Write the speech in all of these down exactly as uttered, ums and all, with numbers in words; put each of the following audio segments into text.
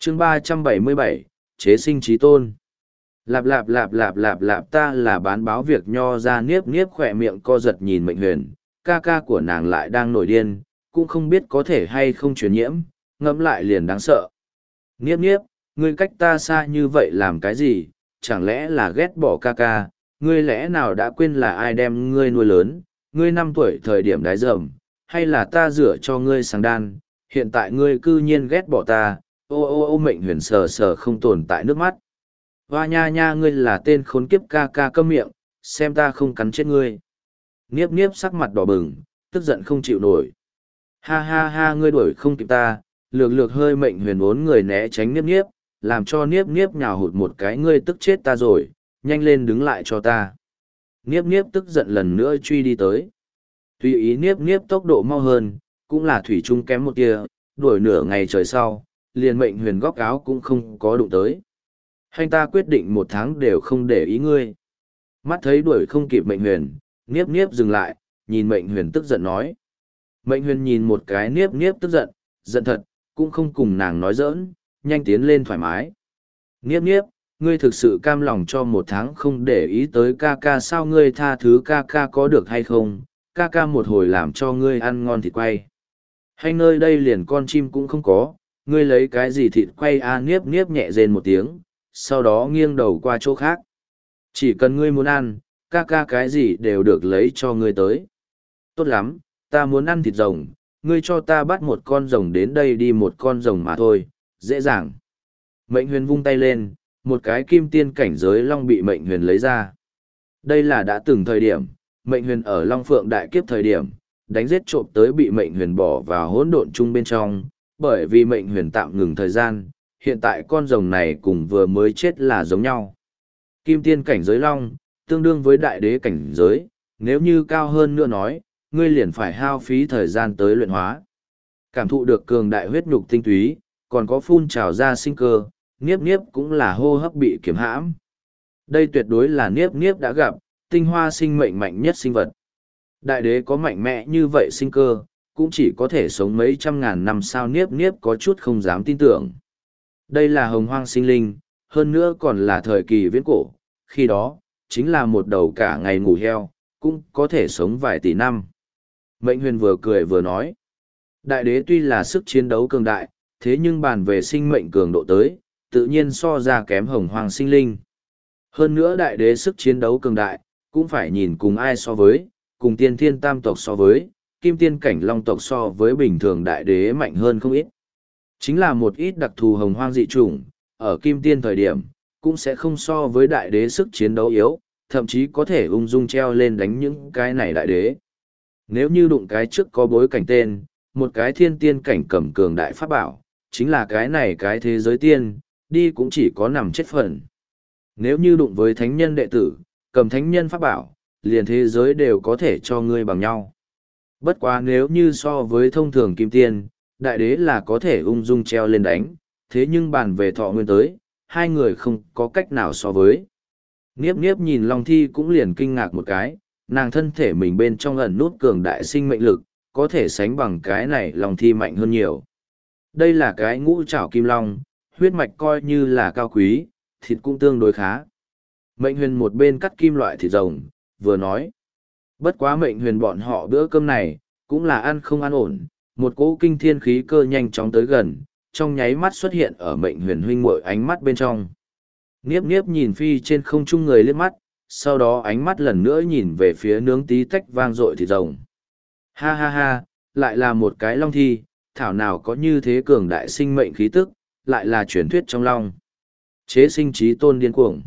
chương ba trăm bảy mươi bảy, chế sinh trí tôn. Lạp lạp lạp lạp lạp lạp ta là bán báo việc nho ra niếp niếp khỏe miệng co giật nhìn Mệnh Huyền, ca ca của nàng lại đang nổi điên, cũng không biết có thể hay không truyền nhiễm, ngẫm lại liền đáng sợ. Niếp niếp, ngươi cách ta xa như vậy làm cái gì, chẳng lẽ là ghét bỏ ca ca, ngươi lẽ nào đã quên là ai đem ngươi nuôi lớn, ngươi năm tuổi thời điểm đái dầm, hay là ta rửa cho ngươi sáng đan, hiện tại ngươi cư nhiên ghét bỏ ta, ô ô ô Mệnh Huyền sờ sờ không tồn tại nước mắt. Hoa nha nha ngươi là tên khốn kiếp ca ca câm miệng, xem ta không cắn chết ngươi. Niếp niếp sắc mặt đỏ bừng, tức giận không chịu nổi. Ha ha ha ngươi đuổi không kịp ta, lược lược hơi Mệnh Huyền bốn người né tránh niếp niếp, làm cho niếp niếp nhào hụt một cái ngươi tức chết ta rồi, nhanh lên đứng lại cho ta. Niếp niếp tức giận lần nữa truy đi tới. Tùy ý niếp niếp tốc độ mau hơn, cũng là thủy chung kém một tia, đuổi nửa ngày trời sau, liền Mệnh Huyền góc áo cũng không có đụng tới. Hành ta quyết định một tháng đều không để ý ngươi. Mắt thấy đuổi không kịp Mệnh Huyền, niếp niếp dừng lại, nhìn Mệnh Huyền tức giận nói. Mệnh Huyền nhìn một cái niếp niếp tức giận, giận thật, cũng không cùng nàng nói giỡn, nhanh tiến lên thoải mái. Niếp niếp, ngươi thực sự cam lòng cho một tháng không để ý tới ca ca sao ngươi tha thứ ca ca có được hay không, ca ca một hồi làm cho ngươi ăn ngon thịt quay. Hay nơi đây liền con chim cũng không có, ngươi lấy cái gì thịt quay a à, niếp niếp nhẹ rên một tiếng, sau đó nghiêng đầu qua chỗ khác. Chỉ cần ngươi muốn ăn, ca ca cái gì đều được lấy cho ngươi tới. Tốt lắm, ta muốn ăn thịt rồng, ngươi cho ta bắt một con rồng đến đây đi một con rồng mà thôi, dễ dàng. Mệnh Huyền vung tay lên, một cái kim tiên cảnh giới long bị Mệnh Huyền lấy ra. Đây là đã từng thời điểm, Mệnh Huyền ở Long Phượng đại kiếp thời điểm, đánh giết trộm tới bị Mệnh Huyền bỏ vào hỗn độn chung bên trong, bởi vì Mệnh Huyền tạm ngừng thời gian, hiện tại con rồng này cùng vừa mới chết là giống nhau. Kim tiên cảnh giới long, tương đương với đại đế cảnh giới, nếu như cao hơn nữa nói, ngươi liền phải hao phí thời gian tới luyện hóa. Cảm thụ được cường đại huyết nhục tinh túy, còn có phun trào ra sinh cơ, niếp niếp cũng là hô hấp bị kiểm hãm. Đây tuyệt đối là niếp niếp đã gặp, tinh hoa sinh mệnh mạnh nhất sinh vật. Đại đế có mạnh mẽ như vậy sinh cơ, cũng chỉ có thể sống mấy trăm ngàn năm sao niếp niếp có chút không dám tin tưởng. Đây là hồng hoang sinh linh, hơn nữa còn là thời kỳ viễn cổ, khi đó, chính là một đầu cả ngày ngủ heo, cũng có thể sống vài tỷ năm. Mệnh Huyền vừa cười vừa nói, đại đế tuy là sức chiến đấu cường đại, thế nhưng bàn về sinh mệnh cường độ tới, tự nhiên so ra kém hồng hoang sinh linh. Hơn nữa đại đế sức chiến đấu cường đại, cũng phải nhìn cùng ai so với, cùng tiên thiên tam tộc so với, kim tiên cảnh long tộc so với bình thường đại đế mạnh hơn không ít. Chính là một ít đặc thù hồng hoang dị chủng, ở kim tiên thời điểm, cũng sẽ không so với đại đế sức chiến đấu yếu, thậm chí có thể ung dung treo lên đánh những cái này đại đế. Nếu như đụng cái trước có bối cảnh tên, một cái thiên tiên cảnh cầm cường đại pháp bảo, chính là cái này cái thế giới tiên, đi cũng chỉ có nằm chết phần. Nếu như đụng với thánh nhân đệ tử, cầm thánh nhân pháp bảo, liền thế giới đều có thể cho ngươi bằng nhau. Bất quá nếu như so với thông thường kim tiên, đại đế là có thể ung dung treo lên đánh, thế nhưng bàn về thọ nguyên tới, hai người không có cách nào so với. Niếp niếp nhìn Long Thi cũng liền kinh ngạc một cái, nàng thân thể mình bên trong ẩn nút cường đại sinh mệnh lực, có thể sánh bằng cái này Long Thi mạnh hơn nhiều. Đây là cái ngũ trảo kim long, huyết mạch coi như là cao quý, thịt cũng tương đối khá. Mệnh Huyền một bên cắt kim loại thịt rồng, vừa nói. Bất quá Mệnh Huyền bọn họ bữa cơm này, cũng là ăn không ăn ổn, một cỗ kinh thiên khí cơ nhanh chóng tới gần, trong nháy mắt xuất hiện ở Mệnh Huyền huynh muội ánh mắt bên trong. Niếp niếp nhìn phi trên không trung người liếc mắt, sau đó ánh mắt lần nữa nhìn về phía nướng tí tách vang dội thịt rồng. Ha ha ha, lại là một cái long thi, thảo nào có như thế cường đại sinh mệnh khí tức, lại là truyền thuyết trong long. Chế sinh trí tôn điên cuồng.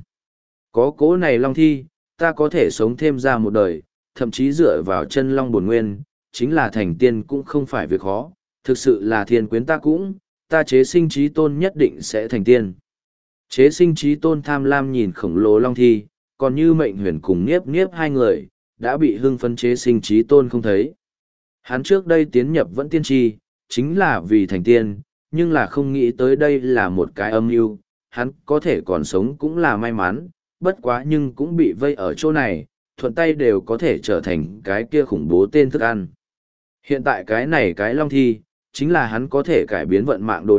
Có cỗ này long thi, ta có thể sống thêm ra một đời, thậm chí dựa vào chân long bổn nguyên, chính là thành tiên cũng không phải việc khó, thực sự là thiên quyến ta cũng, ta chế sinh trí tôn nhất định sẽ thành tiên. Chế sinh trí tôn tham lam nhìn khổng lồ long thi, còn như Mệnh Huyền cùng Niếp Niếp hai người, đã bị hưng phấn chế sinh trí tôn không thấy. Hắn trước đây tiến nhập vẫn tiên tri, chính là vì thành tiên, nhưng là không nghĩ tới đây là một cái âm mưu, hắn có thể còn sống cũng là may mắn, bất quá nhưng cũng bị vây ở chỗ này, thuận tay đều có thể trở thành cái kia khủng bố tên thức ăn. Hiện tại cái này cái long thi, chính là hắn có thể cải biến vận mạng đồ đạc,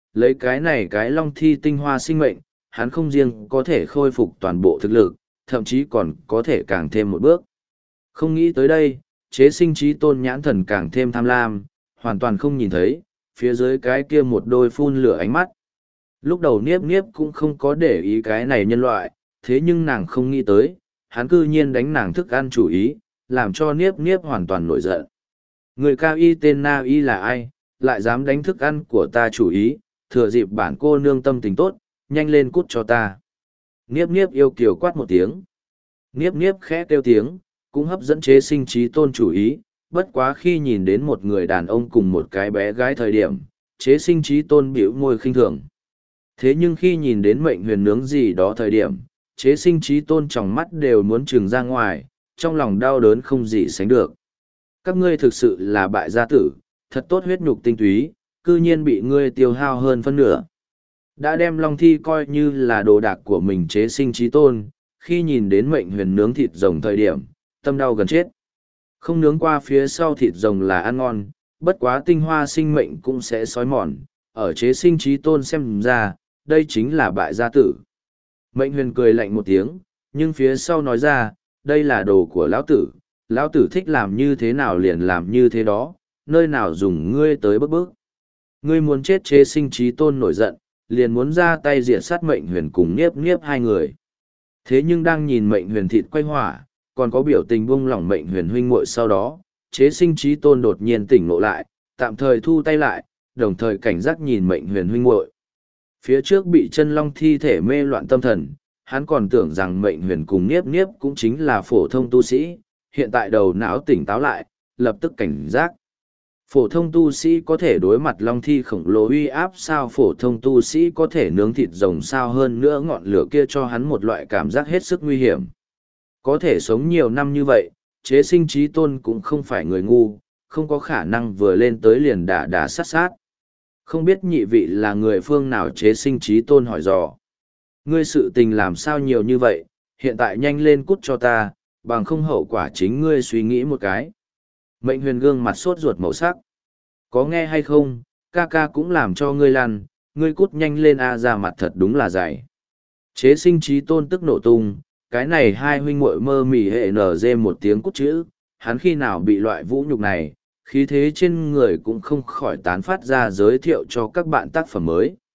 lấy cái này cái long thi tinh hoa sinh mệnh, hắn không riêng có thể khôi phục toàn bộ thực lực, thậm chí còn có thể càng thêm một bước. Không nghĩ tới đây, chế sinh trí tôn nhãn thần càng thêm tham lam, hoàn toàn không nhìn thấy, phía dưới cái kia một đôi phun lửa ánh mắt. Lúc đầu niếp niếp cũng không có để ý cái này nhân loại, thế nhưng nàng không nghĩ tới, hắn cư nhiên đánh nàng thức ăn chủ ý, làm cho niếp niếp hoàn toàn nổi giận. Người cao y tên Na Y là ai, lại dám đánh thức ăn của ta chủ ý, thừa dịp bản cô nương tâm tình tốt, nhanh lên cút cho ta. Niếp niếp yêu kiều quát một tiếng. Niếp niếp khẽ kêu tiếng, cũng hấp dẫn chế sinh trí tôn chủ ý, bất quá khi nhìn đến một người đàn ông cùng một cái bé gái thời điểm, chế sinh trí tôn bĩu môi khinh thường. Thế nhưng khi nhìn đến mệnh huyền nướng gì đó thời điểm, chế sinh trí tôn trong mắt đều muốn trừng ra ngoài, trong lòng đau đớn không gì sánh được. Các ngươi thực sự là bại gia tử, thật tốt huyết nhục tinh túy, cư nhiên bị ngươi tiêu hao hơn phân nửa. Đã đem long thi coi như là đồ đạc của mình chế sinh trí tôn, khi nhìn đến mệnh huyền nướng thịt rồng thời điểm, tâm đau gần chết. Không nướng qua phía sau thịt rồng là ăn ngon, bất quá tinh hoa sinh mệnh cũng sẽ xói mòn, ở chế sinh trí tôn xem ra, đây chính là bại gia tử. Mệnh huyền cười lạnh một tiếng, nhưng phía sau nói ra, đây là đồ của lão tử, lão tử thích làm như thế nào liền làm như thế đó, nơi nào dùng ngươi tới bức bức. Ngươi muốn chết chế sinh trí tôn nổi giận, liền muốn ra tay diệt sát mệnh huyền cùng niếp niếp hai người. Thế nhưng đang nhìn mệnh huyền thịt quay hỏa, còn có biểu tình buông lỏng mệnh huyền huynh muội sau đó, chế sinh trí tôn đột nhiên tỉnh ngộ lại, tạm thời thu tay lại, đồng thời cảnh giác nhìn mệnh huyền huynh muội. Phía trước bị chân long thi thể mê loạn tâm thần, hắn còn tưởng rằng mệnh huyền cùng niếp niếp cũng chính là phổ thông tu sĩ, hiện tại đầu não tỉnh táo lại, lập tức cảnh giác. Phổ thông tu sĩ có thể đối mặt long thi khổng lồ uy áp sao, phổ thông tu sĩ có thể nướng thịt rồng sao, hơn nữa ngọn lửa kia cho hắn một loại cảm giác hết sức nguy hiểm. Có thể sống nhiều năm như vậy, chế sinh trí tôn cũng không phải người ngu, không có khả năng vừa lên tới liền đả đả sát sát. Không biết nhị vị là người phương nào, chế sinh trí tôn hỏi dò. Ngươi sự tình làm sao nhiều như vậy, hiện tại nhanh lên cút cho ta, bằng không hậu quả chính ngươi suy nghĩ một cái. Mệnh huyền gương mặt sốt ruột màu sắc. Có nghe hay không, ca ca cũng làm cho ngươi lăn, ngươi cút nhanh lên a, ra mặt thật đúng là dày. Chế sinh trí tôn tức nổ tung, cái này hai huynh muội mơ mỉ hệ nở dê một tiếng cút chữ, hắn khi nào bị loại vũ nhục này, khí thế trên người cũng không khỏi tán phát ra, giới thiệu cho các bạn tác phẩm mới.